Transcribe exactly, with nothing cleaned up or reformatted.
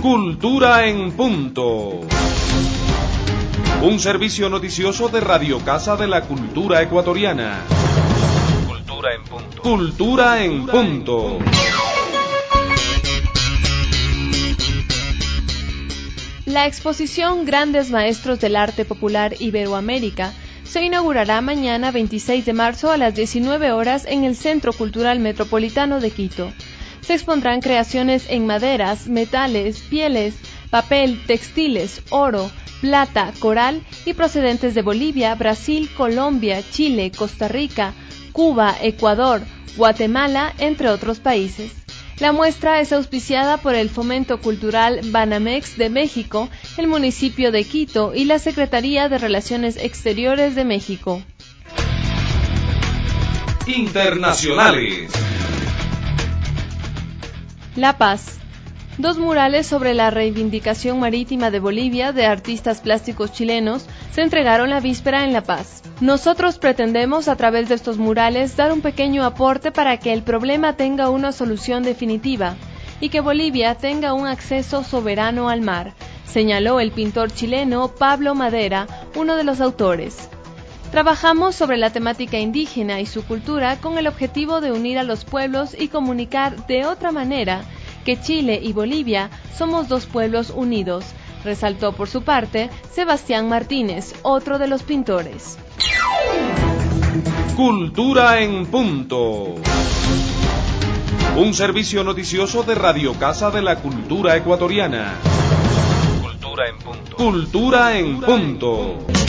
Cultura en Punto. Un servicio noticioso de Radio Casa de la Cultura Ecuatoriana. Cultura en Punto. Cultura en Punto. La exposición Grandes Maestros del Arte Popular Iberoamérica se inaugurará mañana veintiséis de marzo a las diecinueve horas en el Centro Cultural Metropolitano de Quito. Se expondrán creaciones en maderas, metales, pieles, papel, textiles, oro, plata, coral y procedentes de Bolivia, Brasil, Colombia, Chile, Costa Rica, Cuba, Ecuador, Guatemala, entre otros países. La muestra es auspiciada por el Fomento Cultural Banamex de México, el municipio de Quito y la Secretaría de Relaciones Exteriores de México. Internacionales. La Paz. Dos murales sobre la reivindicación marítima de Bolivia de artistas plásticos chilenos se entregaron la víspera en La Paz. Nosotros pretendemos a través de estos murales dar un pequeño aporte para que el problema tenga una solución definitiva y que Bolivia tenga un acceso soberano al mar, señaló el pintor chileno Pablo Madera, uno de los autores. Trabajamos sobre la temática indígena y su cultura con el objetivo de unir a los pueblos y comunicar de otra manera que Chile y Bolivia somos dos pueblos unidos, resaltó por su parte Sebastián Martínez, otro de los pintores. Cultura en Punto. Un servicio noticioso de Radio Casa de la Cultura Ecuatoriana. Cultura en Punto. Cultura en Punto.